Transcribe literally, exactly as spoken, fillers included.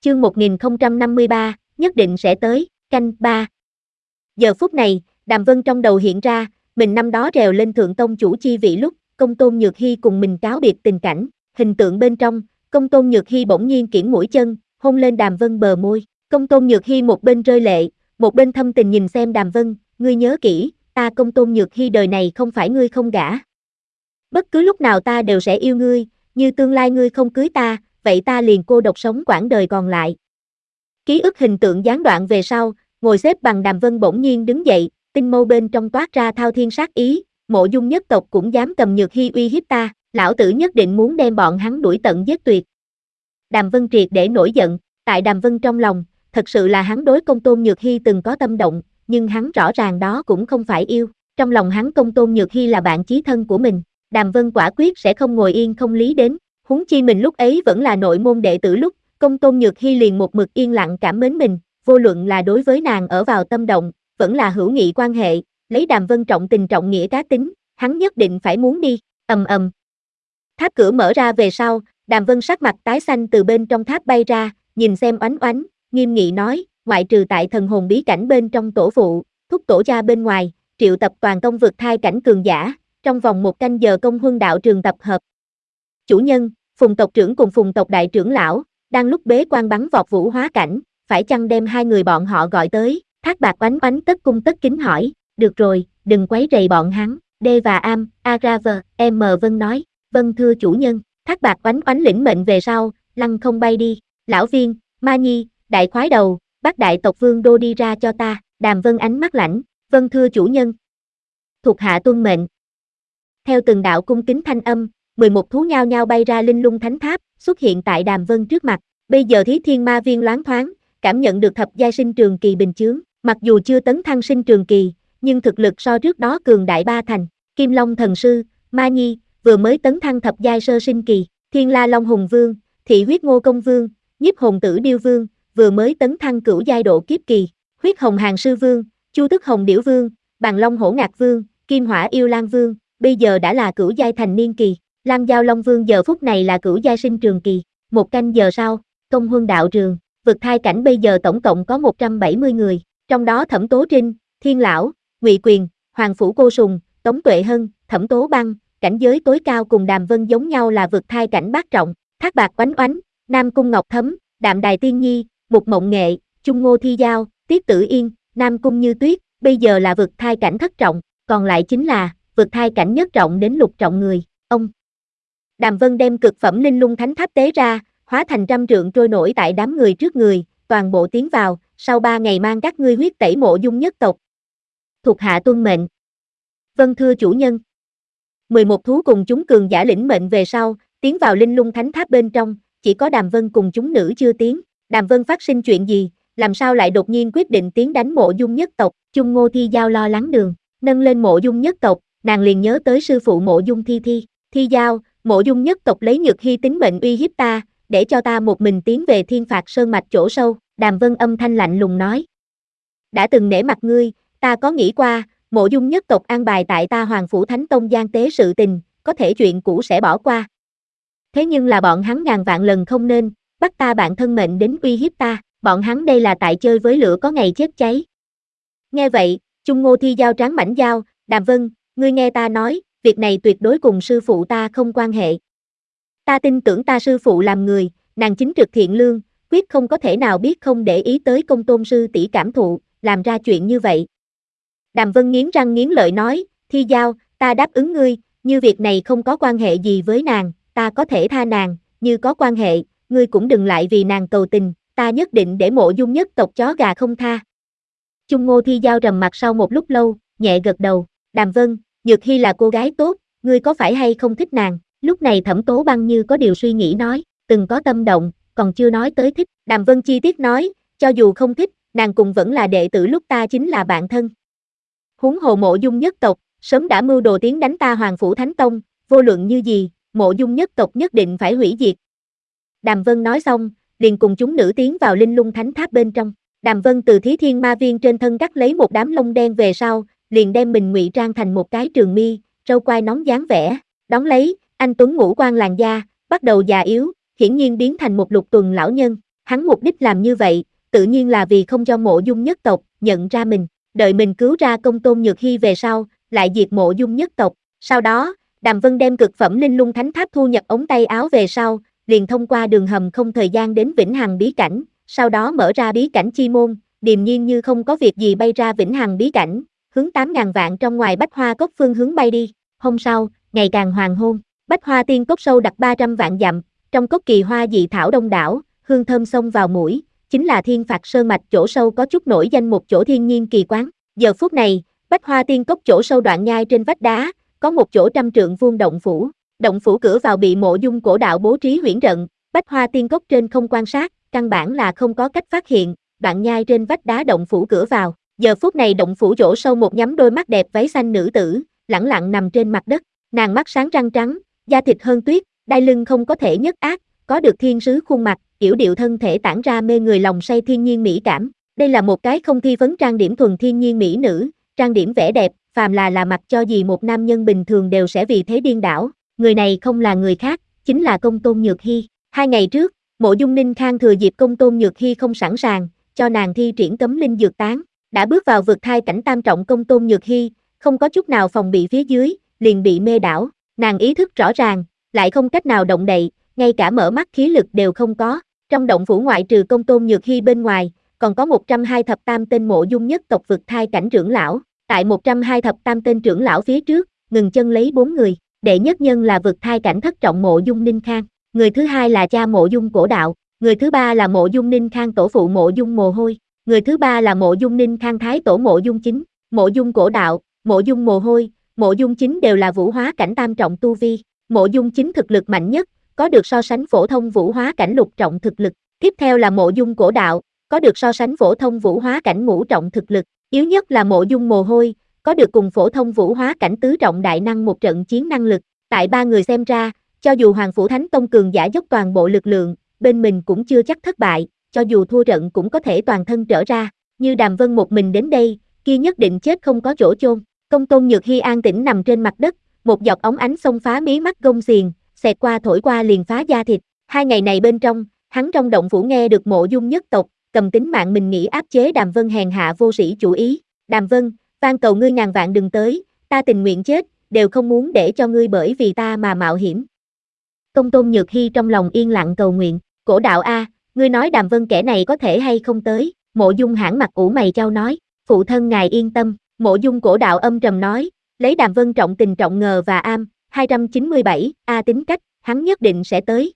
chương một nghìn không trăm năm mươi ba, nhất định sẽ tới, canh ba. Giờ phút này, Đàm Vân trong đầu hiện ra, mình năm đó trèo lên thượng tông chủ chi vị lúc, Công Tôn Nhược Hy cùng mình cáo biệt tình cảnh, hình tượng bên trong, Công Tôn Nhược Hy bỗng nhiên kiễng mũi chân, hôn lên Đàm Vân bờ môi. Công Tôn Nhược Hy một bên rơi lệ, một bên thâm tình nhìn xem Đàm Vân, ngươi nhớ kỹ, ta Công Tôn Nhược Hy đời này không phải ngươi không gả. Bất cứ lúc nào ta đều sẽ yêu ngươi, như tương lai ngươi không cưới ta, vậy ta liền cô độc sống quãng đời còn lại. Ký ức hình tượng gián đoạn về sau, ngồi xếp bằng Đàm Vân bỗng nhiên đứng dậy, tinh mâu bên trong toát ra thao thiên sát ý, Mộ Dung nhất tộc cũng dám cầm Nhược Hy uy hiếp ta, lão tử nhất định muốn đem bọn hắn đuổi tận giết tuyệt. Đàm Vân triệt để nổi giận, tại Đàm Vân trong lòng, thật sự là hắn đối Công Tôn Nhược Hy từng có tâm động, nhưng hắn rõ ràng đó cũng không phải yêu, trong lòng hắn Công Tôn Nhược Hy là bạn chí thân của mình, Đàm Vân quả quyết sẽ không ngồi yên không lý đến, huống chi mình lúc ấy vẫn là nội môn đệ tử lúc, Công Tôn Nhược Hy liền một mực yên lặng cảm mến mình, vô luận là đối với nàng ở vào tâm động, vẫn là hữu nghị quan hệ, lấy Đàm Vân trọng tình trọng nghĩa cá tính, hắn nhất định phải muốn đi, ầm ầm. Tháp cửa mở ra về sau, Đàm Vân sắc mặt tái xanh từ bên trong tháp bay ra, nhìn xem oánh oánh, nghiêm nghị nói, ngoại trừ tại thần hồn bí cảnh bên trong tổ phụ, thúc tổ gia bên ngoài, triệu tập toàn công vực thai cảnh cường giả, trong vòng một canh giờ công huân đạo trường tập hợp. Chủ nhân, Phùng tộc trưởng cùng Phùng tộc đại trưởng lão, đang lúc bế quan bắn vọt vũ hóa cảnh, phải chăng đem hai người bọn họ gọi tới, Thác Bạc oánh oánh tất cung tất kính hỏi, được rồi, đừng quấy rầy bọn hắn, D và Am, Agraver, M Vân nói, vâng thưa chủ nhân, Thác Bạc oánh oánh lĩnh mệnh về sau, lăng không bay đi, lão viên, Ma Nhi, đại khoái đầu, bắt đại tộc vương đô đi ra cho ta, Đàm Vân ánh mắt lãnh, vâng thưa chủ nhân. Thuộc hạ tuân mệnh. Theo từng đạo cung kính thanh âm, mười một thú nhao nhao bay ra linh lung thánh tháp, xuất hiện tại Đàm Vân trước mặt, bây giờ Thí Thiên Ma Viên loáng thoáng, cảm nhận được thập giai sinh trường kỳ bình chướng, mặc dù chưa tấn thăng sinh trường kỳ, nhưng thực lực so trước đó cường đại ba thành, Kim Long Thần Sư, Ma Nhi, vừa mới tấn thăng thập giai sơ sinh kỳ, Thiên La Long Hùng Vương, Thị Huyết Ngô Công Vương, Nhiếp Hồn Tử Điêu Vương, vừa mới tấn thăng cửu giai độ kiếp kỳ, Huyết Hồng Hàng Sư Vương, Chu Tức Hồng Điểu Vương, Bàn Long Hổ Ngạc Vương, Kim Hỏa Yêu Lan Vương, bây giờ đã là cửu giai thành niên kỳ, Lam Giao Long Vương giờ phút này là cửu giai sinh trường kỳ, một canh giờ sau, công huân đạo trường, vực thai cảnh bây giờ tổng cộng có một trăm bảy mươi người, trong đó Thẩm Tố Trinh, Thiên Lão, Ngụy Quyền, Hoàng Phủ Cô Sùng, Tống Tuệ Hân, Thẩm Tố Băng, cảnh giới tối cao cùng Đàm Vân giống nhau là vực thai cảnh bát trọng, Thác Bạc oánh oánh, Nam Cung Ngọc Thấm, Đạm Đài Tiên Nhi, Mục Mộng Nghệ, Chung Ngô Thi Giao, Tiết Tử Yên, Nam Cung Như Tuyết, bây giờ là vực thai cảnh thất trọng, còn lại chính là vực thai cảnh nhất trọng đến lục trọng người, ông. Đàm Vân đem cực phẩm linh lung thánh tháp tế ra, hóa thành trăm trượng trôi nổi tại đám người trước người, toàn bộ tiến vào, sau ba ngày mang các ngươi huyết tẩy Mộ Dung nhất tộc. Thuộc hạ tuân mệnh. Vâng thưa chủ nhân. mười một thú cùng chúng cường giả lĩnh mệnh về sau, tiến vào linh lung thánh tháp bên trong, chỉ có Đàm Vân cùng chúng nữ chưa tiến. Đàm Vân phát sinh chuyện gì, làm sao lại đột nhiên quyết định tiến đánh Mộ Dung nhất tộc, Chung Ngô Thi Giao lo lắng đường, nâng lên Mộ Dung nhất tộc, nàng liền nhớ tới sư phụ Mộ Dung Thi Thi, Thi Giao, Mộ Dung nhất tộc lấy Nhược Hy tính mệnh uy hiếp ta, để cho ta một mình tiến về Thiên Phạt Sơn mạch chỗ sâu, Đàm Vân âm thanh lạnh lùng nói. Đã từng nể mặt ngươi, ta có nghĩ qua, Mộ Dung nhất tộc an bài tại ta Hoàng Phủ Thánh Tông gian tế sự tình, có thể chuyện cũ sẽ bỏ qua. Thế nhưng là bọn hắn ngàn vạn lần không nên, bắt ta bạn thân mệnh đến uy hiếp ta, bọn hắn đây là tại chơi với lửa có ngày chết cháy. Nghe vậy, Chung Ngô Thi Giao tráng mảnh giao, Đàm Vân, ngươi nghe ta nói, việc này tuyệt đối cùng sư phụ ta không quan hệ. Ta tin tưởng ta sư phụ làm người, nàng chính trực thiện lương, quyết không có thể nào biết không để ý tới Công Tôn sư tỷ cảm thụ, làm ra chuyện như vậy. Đàm Vân nghiến răng nghiến lợi nói, Thi Giao, ta đáp ứng ngươi, như việc này không có quan hệ gì với nàng, ta có thể tha nàng, như có quan hệ, ngươi cũng đừng lại vì nàng cầu tình, ta nhất định để Mộ Dung nhất tộc chó gà không tha. Chung Ngô Thi Giao trầm mặt sau một lúc lâu, nhẹ gật đầu, Đàm Vân, Nhược Hy là cô gái tốt, ngươi có phải hay không thích nàng? Lúc này Thẩm Tố Băng như có điều suy nghĩ nói, từng có tâm động, còn chưa nói tới thích, Đàm Vân chi tiết nói, cho dù không thích, nàng cùng vẫn là đệ tử lúc ta chính là bạn thân. Huống hồ Mộ Dung nhất tộc, sớm đã mưu đồ tiến đánh ta Hoàng Phủ Thánh Tông, vô luận như gì, Mộ Dung nhất tộc nhất định phải hủy diệt. Đàm Vân nói xong, liền cùng chúng nữ tiến vào linh lung thánh tháp bên trong. Đàm Vân từ Thí Thiên Ma Viên trên thân cắt lấy một đám lông đen về sau, liền đem mình ngụy trang thành một cái trường mi, râu quai nón dáng vẻ, đón lấy, anh tuấn ngũ quan làn da, bắt đầu già yếu, hiển nhiên biến thành một lục tuần lão nhân. Hắn mục đích làm như vậy, tự nhiên là vì không cho Mộ Dung nhất tộc nhận ra mình, đợi mình cứu ra Công Tôn Nhược Hy về sau, lại diệt Mộ Dung nhất tộc. Sau đó, Đàm Vân đem cực phẩm Linh Lung Thánh Tháp thu nhập ống tay áo về sau, liền thông qua đường hầm không thời gian đến Vĩnh Hằng bí cảnh, sau đó mở ra bí cảnh chi môn, điềm nhiên như không có việc gì bay ra Vĩnh Hằng bí cảnh, hướng tám ngàn vạn trong ngoài Bách Hoa Cốc phương hướng bay đi. Hôm sau, ngày càng hoàng hôn, Bách Hoa Tiên Cốc sâu đặt ba trăm vạn dặm, trong cốc kỳ hoa dị thảo đông đảo, hương thơm xông vào mũi, chính là Thiên Phạt Sơn mạch chỗ sâu có chút nổi danh một chỗ thiên nhiên kỳ quán. Giờ phút này, Bách Hoa Tiên Cốc chỗ sâu đoạn nhai trên vách đá, có một chỗ trăm trượng vuông động phủ. Động phủ cửa vào bị Mộ Dung Cổ Đạo bố trí huyễn trận, Bách Hoa Tiên Cốc trên không quan sát, căn bản là không có cách phát hiện, đoạn nhai trên vách đá động phủ cửa vào. Giờ phút này động phủ chỗ sâu một nhắm đôi mắt đẹp váy xanh nữ tử, lẳng lặng nằm trên mặt đất, nàng mắt sáng răng trắng, da thịt hơn tuyết, đai lưng không có thể nhất ác, có được thiên sứ khuôn mặt, yểu điệu thân thể tản ra mê người lòng say thiên nhiên mỹ cảm. Đây là một cái không thi vấn trang điểm thuần thiên nhiên mỹ nữ, trang điểm vẻ đẹp, phàm là là mặt cho gì một nam nhân bình thường đều sẽ vì thế điên đảo. Người này không là người khác, chính là Công Tôn Nhược Hy. Hai ngày trước, Mộ Dung Ninh Khang thừa dịp Công Tôn Nhược Hy không sẵn sàng, cho nàng thi triển cấm linh dược tán. Đã bước vào vực thai cảnh tam trọng Công Tôn Nhược Hy, không có chút nào phòng bị phía dưới, liền bị mê đảo. Nàng ý thức rõ ràng, lại không cách nào động đậy, ngay cả mở mắt khí lực đều không có. Trong động phủ ngoại trừ Công Tôn Nhược Hy bên ngoài, còn có một trăm hai thập tam tên Mộ Dung nhất tộc vực thai cảnh trưởng lão. Tại một trăm hai thập tam tên trưởng lão phía trước, ngừng chân lấy bốn người. Đệ nhất nhân là vực thai cảnh thất trọng Mộ Dung Ninh Khang, người thứ hai là cha Mộ Dung Cổ Đạo, người thứ ba là Mộ Dung Ninh Khang tổ phụ Mộ Dung Mồ Hôi, người thứ ba là Mộ Dung Ninh Khang thái tổ Mộ Dung Chính. Mộ Dung Cổ Đạo, Mộ Dung Mồ Hôi, Mộ Dung Chính đều là vũ hóa cảnh tam trọng tu vi. Mộ Dung Chính thực lực mạnh nhất, có được so sánh phổ thông vũ hóa cảnh lục trọng thực lực. Tiếp theo là Mộ Dung Cổ Đạo, có được so sánh phổ thông vũ hóa cảnh ngũ trọng thực lực. Yếu nhất là Mộ Dung Mồ Hôi, có được cùng phổ thông vũ hóa cảnh tứ trọng đại năng một trận chiến năng lực. Tại ba người xem ra, cho dù Hoàng Phủ Thánh Tông cường giả dốc toàn bộ lực lượng, bên mình cũng chưa chắc thất bại, cho dù thua trận cũng có thể toàn thân trở ra. Như Đàm Vân một mình đến đây, kia nhất định chết không có chỗ chôn. Công Tôn Nhược Hy an tĩnh nằm trên mặt đất, một giọt óng ánh xông phá mí mắt gông xiềng, xẹt qua thổi qua liền phá da thịt. Hai ngày này bên trong, hắn trong động phủ nghe được Mộ Dung nhất tộc, cầm tính mạng mình nghĩ áp chế Đàm Vân hèn hạ vô sĩ chủ ý. Đàm Vân, van cầu ngươi ngàn vạn đừng tới, ta tình nguyện chết, đều không muốn để cho ngươi bởi vì ta mà mạo hiểm. Công Tôn Nhược Hy trong lòng yên lặng cầu nguyện. Cổ Đạo a, ngươi nói Đàm Vân kẻ này có thể hay không tới? Mộ Dung hãn mặt ủ mày chau nói. Phụ thân ngài yên tâm. Mộ Dung Cổ Đạo âm trầm nói, lấy Đàm Vân trọng tình trọng ngờ và am, hai trăm chín mươi bảy, a tính cách, hắn nhất định sẽ tới.